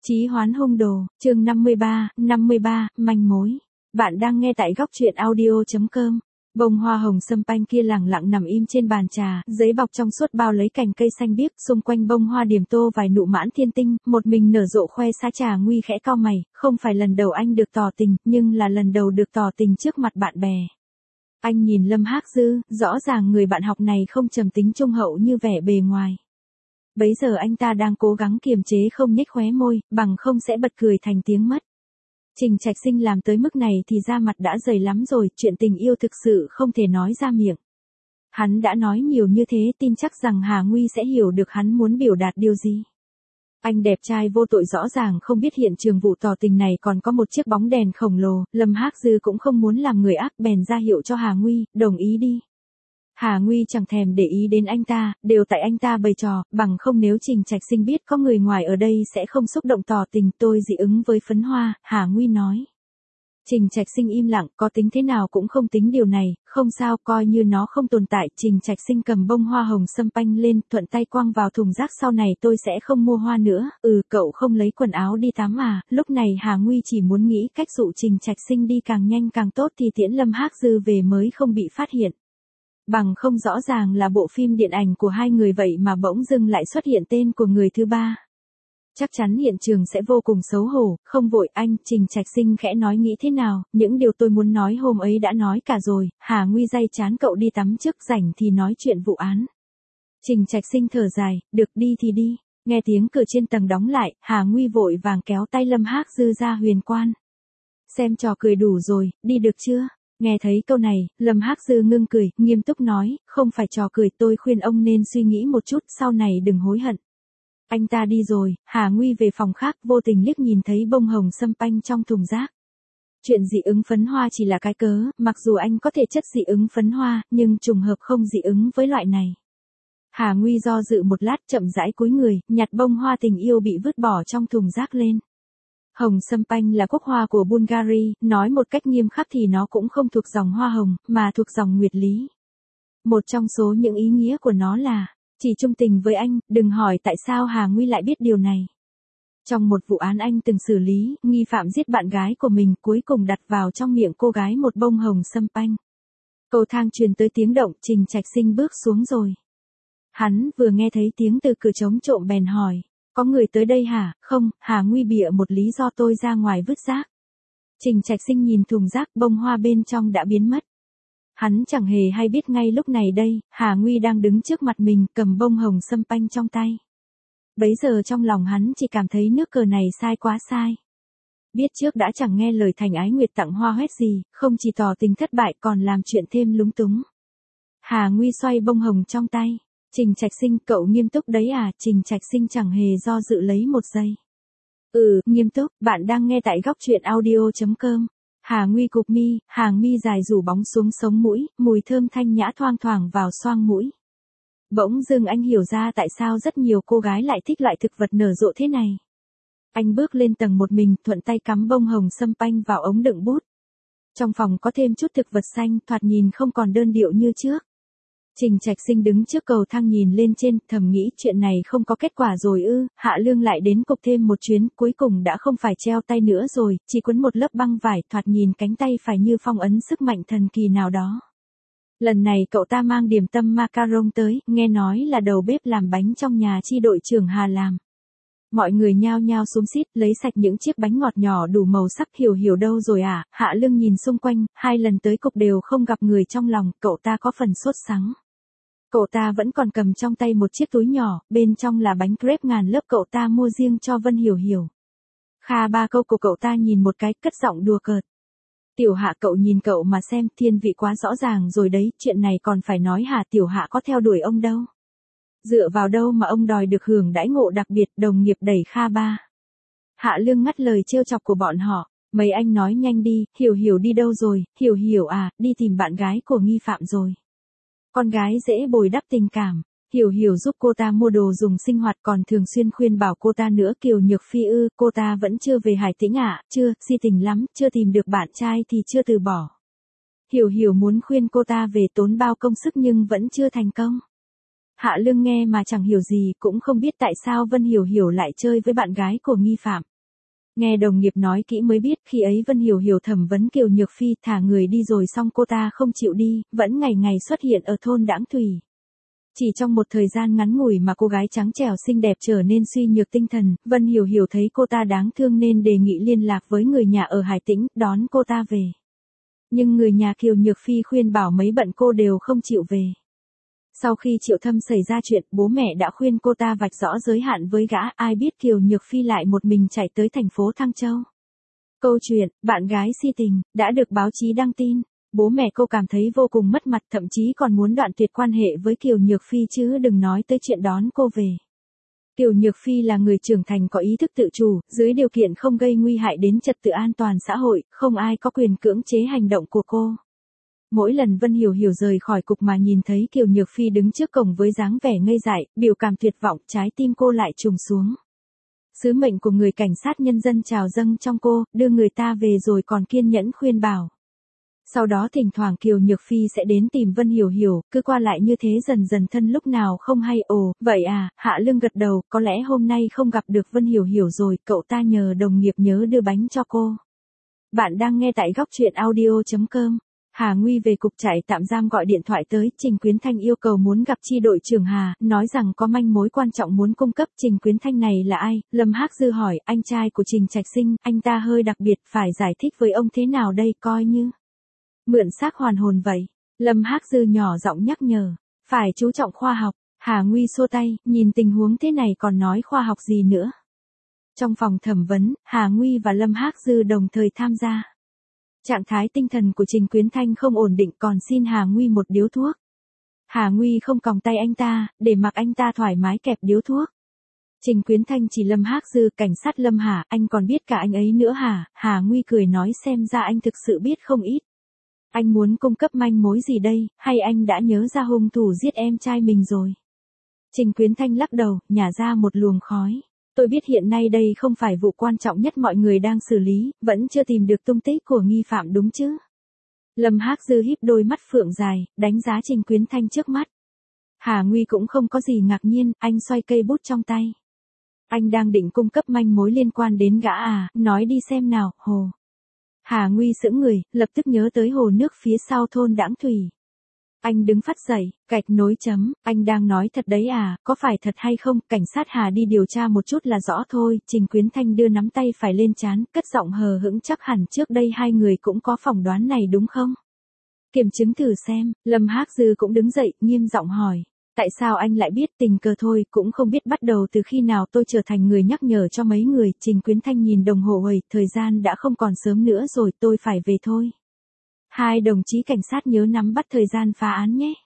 Chí hoán hung đồ, chương 53, manh mối. Bạn đang nghe tại góc truyện audio.com. Bông hoa hồng sâm panh kia lẳng lặng nằm im trên bàn trà, giấy bọc trong suốt bao lấy cành cây xanh biếc, xung quanh bông hoa điểm tô vài nụ mãn thiên tinh, một mình nở rộ khoe xa trà nguy khẽ cau mày, không phải lần đầu anh được tỏ tình, nhưng là lần đầu được tỏ tình trước mặt bạn bè. Anh nhìn Lâm Hắc Dư, rõ ràng người bạn học này không trầm tính trung hậu như vẻ bề ngoài. Bấy giờ anh ta đang cố gắng kiềm chế không nhếch khóe môi, bằng không sẽ bật cười thành tiếng mất. Trình Trạch Sinh làm tới mức này thì da mặt đã dày lắm rồi, chuyện tình yêu thực sự không thể nói ra miệng. Hắn đã nói nhiều như thế, tin chắc rằng Hà Nguy sẽ hiểu được hắn muốn biểu đạt điều gì. Anh đẹp trai vô tội rõ ràng không biết hiện trường vụ tỏ tình này còn có một chiếc bóng đèn khổng lồ, Lâm Hắc Dư cũng không muốn làm người ác bèn ra hiệu cho Hà Nguy, đồng ý đi. Hà Nguy chẳng thèm để ý đến anh ta, đều tại anh ta bày trò, bằng không nếu Trình Trạch Sinh biết có người ngoài ở đây sẽ không xúc động tỏ tình, tôi dị ứng với phấn hoa, Hà Nguy nói. Trình Trạch Sinh im lặng, có tính thế nào cũng không tính điều này, không sao, coi như nó không tồn tại. Trình Trạch Sinh cầm bông hoa hồng sâm panh lên, thuận tay quăng vào thùng rác, sau này tôi sẽ không mua hoa nữa. Cậu không lấy quần áo đi tắm à? Lúc này Hà Nguy chỉ muốn nghĩ cách dụ Trình Trạch Sinh đi càng nhanh càng tốt thì tiễn Lâm Hắc Dư về mới không bị phát hiện. Bằng không rõ ràng là bộ phim điện ảnh của hai người vậy mà bỗng dưng lại xuất hiện tên của người thứ ba. Chắc chắn hiện trường sẽ vô cùng xấu hổ, không vội anh, Trình Trạch Sinh khẽ nói nghĩ thế nào, những điều tôi muốn nói hôm ấy đã nói cả rồi, Hà Nguy day chán cậu đi tắm trước rảnh thì nói chuyện vụ án. Trình Trạch Sinh thở dài, được đi thì đi, nghe tiếng cửa trên tầng đóng lại, Hà Nguy vội vàng kéo tay Lâm Hắc Dư ra huyền quan. Xem trò cười đủ rồi, đi được chưa? Nghe thấy câu này, Lâm Hắc Dư ngưng cười, nghiêm túc nói, không phải trò cười, tôi khuyên ông nên suy nghĩ một chút, sau này đừng hối hận. Anh ta đi rồi, Hà Nguy về phòng khác, vô tình liếc nhìn thấy bông hồng sâm panh trong thùng rác. Chuyện dị ứng phấn hoa chỉ là cái cớ, mặc dù anh có thể chất dị ứng phấn hoa, nhưng trùng hợp không dị ứng với loại này. Hà Nguy do dự một lát, chậm rãi cúi người, nhặt bông hoa tình yêu bị vứt bỏ trong thùng rác lên. Hồng sâm panh là quốc hoa của Bulgaria, nói một cách nghiêm khắc thì nó cũng không thuộc dòng hoa hồng, mà thuộc dòng nguyệt lý. Một trong số những ý nghĩa của nó là, chỉ trung tình với anh, đừng hỏi tại sao Hà Nguy lại biết điều này. Trong một vụ án anh từng xử lý, nghi phạm giết bạn gái của mình, cuối cùng đặt vào trong miệng cô gái một bông hồng sâm panh. Cầu thang truyền tới tiếng động, Trình Trạch Sinh bước xuống rồi. Hắn vừa nghe thấy tiếng từ cửa trống trộm bèn hỏi. Có người tới đây hả? Không, Hà Nguy bịa một lý do tôi ra ngoài vứt rác. Trình Trạch Sinh nhìn thùng rác, bông hoa bên trong đã biến mất. Hắn chẳng hề hay biết ngay lúc này đây, Hà Nguy đang đứng trước mặt mình, cầm bông hồng sâm panh trong tay. Bấy giờ trong lòng hắn chỉ cảm thấy nước cờ này sai quá sai. Biết trước đã chẳng nghe lời Thành Ái Nguyệt tặng hoa hoét gì, không chỉ tỏ tình thất bại còn làm chuyện thêm lúng túng. Hà Nguy xoay bông hồng trong tay. Trình Trạch Sinh, cậu nghiêm túc đấy à? Trình Trạch Sinh chẳng hề do dự lấy một giây. Nghiêm túc, bạn đang nghe tại góc truyện audio.com. Hà Nguy cụp mi, hàng mi dài rủ bóng xuống sống mũi, mùi thơm thanh nhã thoang thoảng vào xoang mũi. Bỗng dưng anh hiểu ra tại sao rất nhiều cô gái lại thích loại thực vật nở rộ thế này. Anh bước lên tầng một mình, thuận tay cắm bông hồng sâm panh vào ống đựng bút. Trong phòng có thêm chút thực vật xanh, thoạt nhìn không còn đơn điệu như trước. Trình Trạch Sinh đứng trước cầu thang nhìn lên trên, thầm nghĩ chuyện này không có kết quả rồi ư, Hạ Lương lại đến cục thêm một chuyến, cuối cùng đã không phải treo tay nữa rồi, chỉ quấn một lớp băng vải, thoạt nhìn cánh tay phải như phong ấn sức mạnh thần kỳ nào đó. Lần này cậu ta mang điểm tâm macaron tới, nghe nói là đầu bếp làm bánh trong nhà chi đội trưởng Hà làm. Mọi người nhao nhao xúm xít, lấy sạch những chiếc bánh ngọt nhỏ đủ màu sắc. Hiểu đâu rồi à? Hạ Lương nhìn xung quanh, 2 lần tới cục đều không gặp người trong lòng, cậu ta có phần sốt sắng. Cậu ta vẫn còn cầm trong tay một chiếc túi nhỏ, bên trong là bánh crepe ngàn lớp cậu ta mua riêng cho Vân Hiểu. Kha ba câu của cậu ta nhìn một cái, cất giọng đùa cợt. Tiểu Hạ, cậu nhìn cậu mà xem, thiên vị quá rõ ràng rồi đấy, chuyện này còn phải nói hả? Tiểu Hạ có theo đuổi ông đâu. Dựa vào đâu mà ông đòi được hưởng đãi ngộ đặc biệt? Đồng nghiệp đẩy Kha ba. Hạ Lương ngắt lời trêu chọc của bọn họ. Mấy anh nói nhanh đi, Hiểu đi đâu rồi? Hiểu à, đi tìm bạn gái của nghi phạm rồi. Con gái dễ bồi đắp tình cảm, Hiểu giúp cô ta mua đồ dùng sinh hoạt, còn thường xuyên khuyên bảo cô ta nữa. Kiều Nhược Phi cô ta vẫn chưa về Hải Tĩnh à? Chưa, si tình lắm, chưa tìm được bạn trai thì chưa từ bỏ. Hiểu muốn khuyên cô ta về tốn bao công sức nhưng vẫn chưa thành công. Hạ Lương nghe mà chẳng hiểu gì, cũng không biết tại sao Vân Hiểu lại chơi với bạn gái của nghi phạm. Nghe đồng nghiệp nói kỹ mới biết khi ấy Vân Hiểu Hiểu thẩm vấn Kiều Nhược Phi thả người đi rồi xong cô ta không chịu đi, vẫn ngày ngày xuất hiện ở thôn Đãng Thủy. Chỉ trong một thời gian ngắn ngủi mà cô gái trắng trẻo xinh đẹp trở nên suy nhược tinh thần, Vân Hiểu Hiểu thấy cô ta đáng thương nên đề nghị liên lạc với người nhà ở Hải Tĩnh, đón cô ta về. Nhưng người nhà Kiều Nhược Phi khuyên bảo mấy bận cô đều không chịu về. Sau khi Triệu Thâm xảy ra chuyện, bố mẹ đã khuyên cô ta vạch rõ giới hạn với gã, ai biết Kiều Nhược Phi lại một mình chạy tới thành phố Thăng Châu. Câu chuyện, bạn gái si tình, đã được báo chí đăng tin. Bố mẹ cô cảm thấy vô cùng mất mặt, thậm chí còn muốn đoạn tuyệt quan hệ với Kiều Nhược Phi chứ đừng nói tới chuyện đón cô về. Kiều Nhược Phi là người trưởng thành có ý thức tự chủ, dưới điều kiện không gây nguy hại đến trật tự an toàn xã hội, không ai có quyền cưỡng chế hành động của cô. Mỗi lần Vân Hiểu Hiểu rời khỏi cục mà nhìn thấy Kiều Nhược Phi đứng trước cổng với dáng vẻ ngây dại, biểu cảm tuyệt vọng, trái tim cô lại trùng xuống. Sứ mệnh của người cảnh sát nhân dân trào dâng trong cô, đưa người ta về rồi còn kiên nhẫn khuyên bảo. Sau đó thỉnh thoảng Kiều Nhược Phi sẽ đến tìm Vân Hiểu Hiểu, cứ qua lại như thế dần dần thân lúc nào không hay. Ồ, vậy à, Hạ Lương gật đầu, có lẽ hôm nay không gặp được Vân Hiểu Hiểu rồi, cậu ta nhờ đồng nghiệp nhớ đưa bánh cho cô. Bạn đang nghe tại góc truyện audio.com. Hà Nguy về cục trại tạm giam gọi điện thoại tới, Trình Quyến Thanh yêu cầu muốn gặp chi đội trưởng Hà, nói rằng có manh mối quan trọng muốn cung cấp. Trình Quyến Thanh này là ai? Lâm Hắc Dư hỏi, anh trai của Trình Trạch Sinh, anh ta hơi đặc biệt, phải giải thích với ông thế nào đây, coi như mượn xác hoàn hồn vậy. Lâm Hắc Dư nhỏ giọng nhắc nhở, phải chú trọng khoa học. Hà Nguy xua tay, nhìn tình huống thế này còn nói khoa học gì nữa. Trong phòng thẩm vấn, Hà Nguy và Lâm Hắc Dư đồng thời tham gia. Trạng thái tinh thần của Trình Quyến Thanh không ổn định, còn xin Hà Nguy một điếu thuốc. Hà Nguy không còng tay anh ta, để mặc anh ta thoải mái kẹp điếu thuốc. Trình Quyến Thanh chỉ Lâm Hắc Dư, cảnh sát Lâm hả, anh còn biết cả anh ấy nữa hả? Hà Nguy cười nói, xem ra anh thực sự biết không ít. Anh muốn cung cấp manh mối gì đây, hay anh đã nhớ ra hung thủ giết em trai mình rồi? Trình Quyến Thanh lắc đầu, nhả ra một luồng khói. Tôi biết hiện nay đây không phải vụ quan trọng nhất mọi người đang xử lý, vẫn chưa tìm được tung tích của nghi phạm đúng chứ? Lâm Hắc Dư híp đôi mắt phượng dài, đánh giá Trình Quyến Thanh trước mắt. Hà Nguy cũng không có gì ngạc nhiên, anh xoay cây bút trong tay. Anh đang định cung cấp manh mối liên quan đến gã à, nói đi xem nào, hồ. Hà Nguy sững người, lập tức nhớ tới hồ nước phía sau thôn Đãng Thủy. Anh đứng phắt dậy, gạch nối chấm, anh đang nói thật đấy à, có phải thật hay không, cảnh sát Hà đi điều tra một chút là rõ thôi. Trình Quyến Thanh đưa nắm tay phải lên trán, cất giọng hờ hững, chắc hẳn trước đây hai người cũng có phỏng đoán này đúng không? Kiểm chứng thử xem. Lâm Hắc Dư cũng đứng dậy, nghiêm giọng hỏi. Tại sao anh lại biết? Tình cờ thôi, cũng không biết bắt đầu từ khi nào tôi trở thành người nhắc nhở cho mấy người. Trình Quyến Thanh nhìn đồng hồ hời, thời gian đã không còn sớm nữa rồi, tôi phải về thôi. Hai đồng chí cảnh sát nhớ nắm bắt thời gian phá án nhé.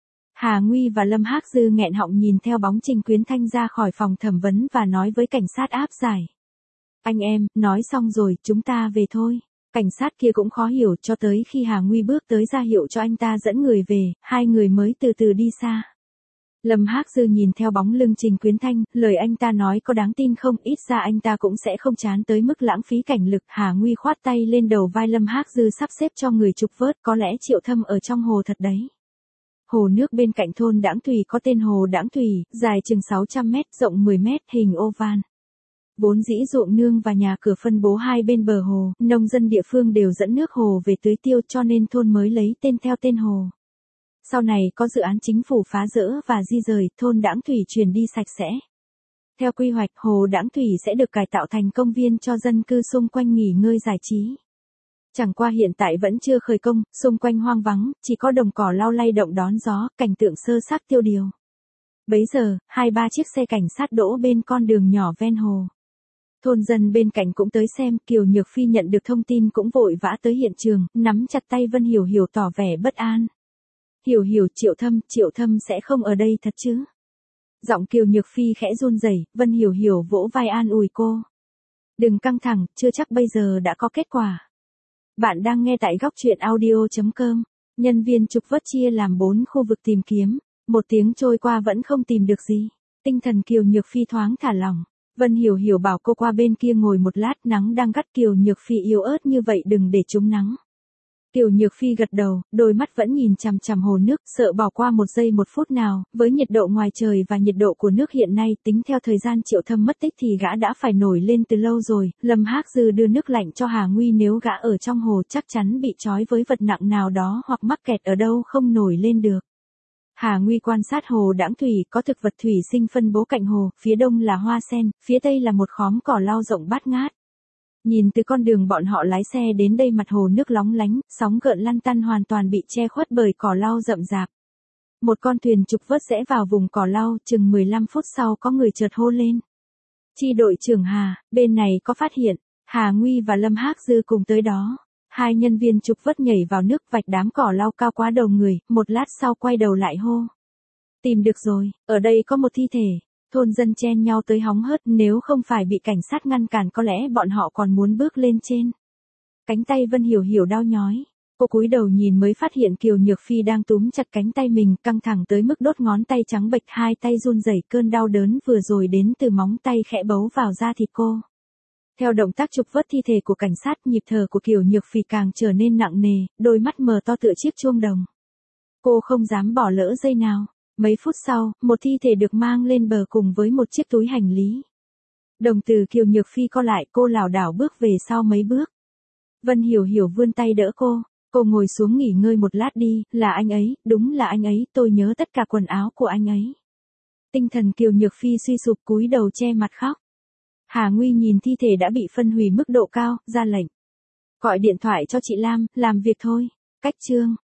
Hà Nguy và Lâm Hắc Dư nghẹn họng nhìn theo bóng Trình Quyến Thanh ra khỏi phòng thẩm vấn và nói với cảnh sát áp giải. Anh em, nói xong rồi, chúng ta về thôi. Cảnh sát kia cũng khó hiểu, cho tới khi Hà Nguy bước tới ra hiệu cho anh ta dẫn người về, hai người mới từ từ đi xa. Lâm Hắc Dư nhìn theo bóng lưng Trình Quyến Thanh, lời anh ta nói có đáng tin không, ít ra anh ta cũng sẽ không chán tới mức lãng phí cảnh lực. Hà Nguy khoát tay lên đầu vai Lâm Hắc Dư sắp xếp cho người trục vớt, có lẽ Triệu Thâm ở trong hồ thật đấy. Hồ nước bên cạnh thôn Đãng Thủy có tên hồ Đãng Thủy, dài chừng 600 mét, rộng 10 mét, hình oval. Vốn dĩ ruộng nương và nhà cửa phân bố hai bên bờ hồ, nông dân địa phương đều dẫn nước hồ về tưới tiêu cho nên thôn mới lấy tên theo tên hồ. Sau này có dự án chính phủ phá dỡ và di rời, thôn Đãng Thủy chuyển đi sạch sẽ. Theo quy hoạch, hồ Đãng Thủy sẽ được cải tạo thành công viên cho dân cư xung quanh nghỉ ngơi giải trí. Chẳng qua hiện tại vẫn chưa khởi công, xung quanh hoang vắng, chỉ có đồng cỏ lau lay động đón gió, cảnh tượng sơ xác tiêu điều. Bấy giờ, 2-3 chiếc xe cảnh sát đỗ bên con đường nhỏ ven hồ. Thôn dân bên cạnh cũng tới xem, Kiều Nhược Phi nhận được thông tin cũng vội vã tới hiện trường, nắm chặt tay Vân Hiểu Hiểu tỏ vẻ bất an. Hiểu Hiểu, Triệu Thâm sẽ không ở đây thật chứ? Giọng Kiều Nhược Phi khẽ run rẩy, Vân Hiểu Hiểu vỗ vai an ủi cô. Đừng căng thẳng, chưa chắc bây giờ đã có kết quả. Bạn đang nghe tại góc truyện audio.com. Nhân viên trục vớt chia làm 4 khu vực tìm kiếm, 1 tiếng trôi qua vẫn không tìm được gì. Tinh thần Kiều Nhược Phi thoáng thả lỏng. Vân Hiểu Hiểu bảo cô qua bên kia ngồi một lát, nắng đang gắt, Kiều Nhược Phi yếu ớt như vậy đừng để trúng nắng. Kiều Nhược Phi gật đầu, đôi mắt vẫn nhìn chằm chằm hồ nước, sợ bỏ qua một giây một phút nào, với nhiệt độ ngoài trời và nhiệt độ của nước hiện nay, tính theo thời gian Triệu Thâm mất tích thì gã đã phải nổi lên từ lâu rồi. Lâm Hác Dư đưa nước lạnh cho Hà Nguy, nếu gã ở trong hồ chắc chắn bị trói với vật nặng nào đó hoặc mắc kẹt ở đâu không nổi lên được. Hà Nguy quan sát hồ đãng thủy, có thực vật thủy sinh phân bố cạnh hồ, phía đông là hoa sen, phía tây là một khóm cỏ lau rộng bát ngát. Nhìn từ con đường bọn họ lái xe đến đây, mặt hồ nước lóng lánh, sóng gợn lăn tăn hoàn toàn bị che khuất bởi cỏ lau rậm rạp. Một con thuyền trục vớt rẽ vào vùng cỏ lau, chừng 15 phút sau có người chợt hô lên. Chi đội trưởng Hà, bên này có phát hiện. Hà Nguy và Lâm Hác Dư cùng tới đó. Hai nhân viên trục vớt nhảy vào nước, vạch đám cỏ lau cao quá đầu người, một lát sau quay đầu lại hô. Tìm được rồi, ở đây có một thi thể. Thôn dân chen nhau tới hóng hớt, nếu không phải bị cảnh sát ngăn cản có lẽ bọn họ còn muốn bước lên trên. Cánh tay Vân Hiểu Hiểu đau nhói. Cô cúi đầu nhìn mới phát hiện Kiều Nhược Phi đang túm chặt cánh tay mình, căng thẳng tới mức đốt ngón tay trắng bệch, hai tay run rẩy, cơn đau đớn vừa rồi đến từ móng tay khẽ bấu vào da thịt cô. Theo động tác trục vớt thi thể của cảnh sát, nhịp thở của Kiều Nhược Phi càng trở nên nặng nề, đôi mắt mờ to tựa chiếc chuông đồng. Cô không dám bỏ lỡ giây nào. Mấy phút sau, một thi thể được mang lên bờ cùng với một chiếc túi hành lý. Đồng tử Kiều Nhược Phi co lại, cô lảo đảo bước về sau mấy bước. Vân Hiểu Hiểu vươn tay đỡ cô ngồi xuống nghỉ ngơi một lát đi, là anh ấy, đúng là anh ấy, tôi nhớ tất cả quần áo của anh ấy. Tinh thần Kiều Nhược Phi suy sụp, cúi đầu che mặt khóc. Hà Nguy nhìn thi thể đã bị phân hủy mức độ cao, ra lệnh. Gọi điện thoại cho chị Lam, làm việc thôi. Cách chương.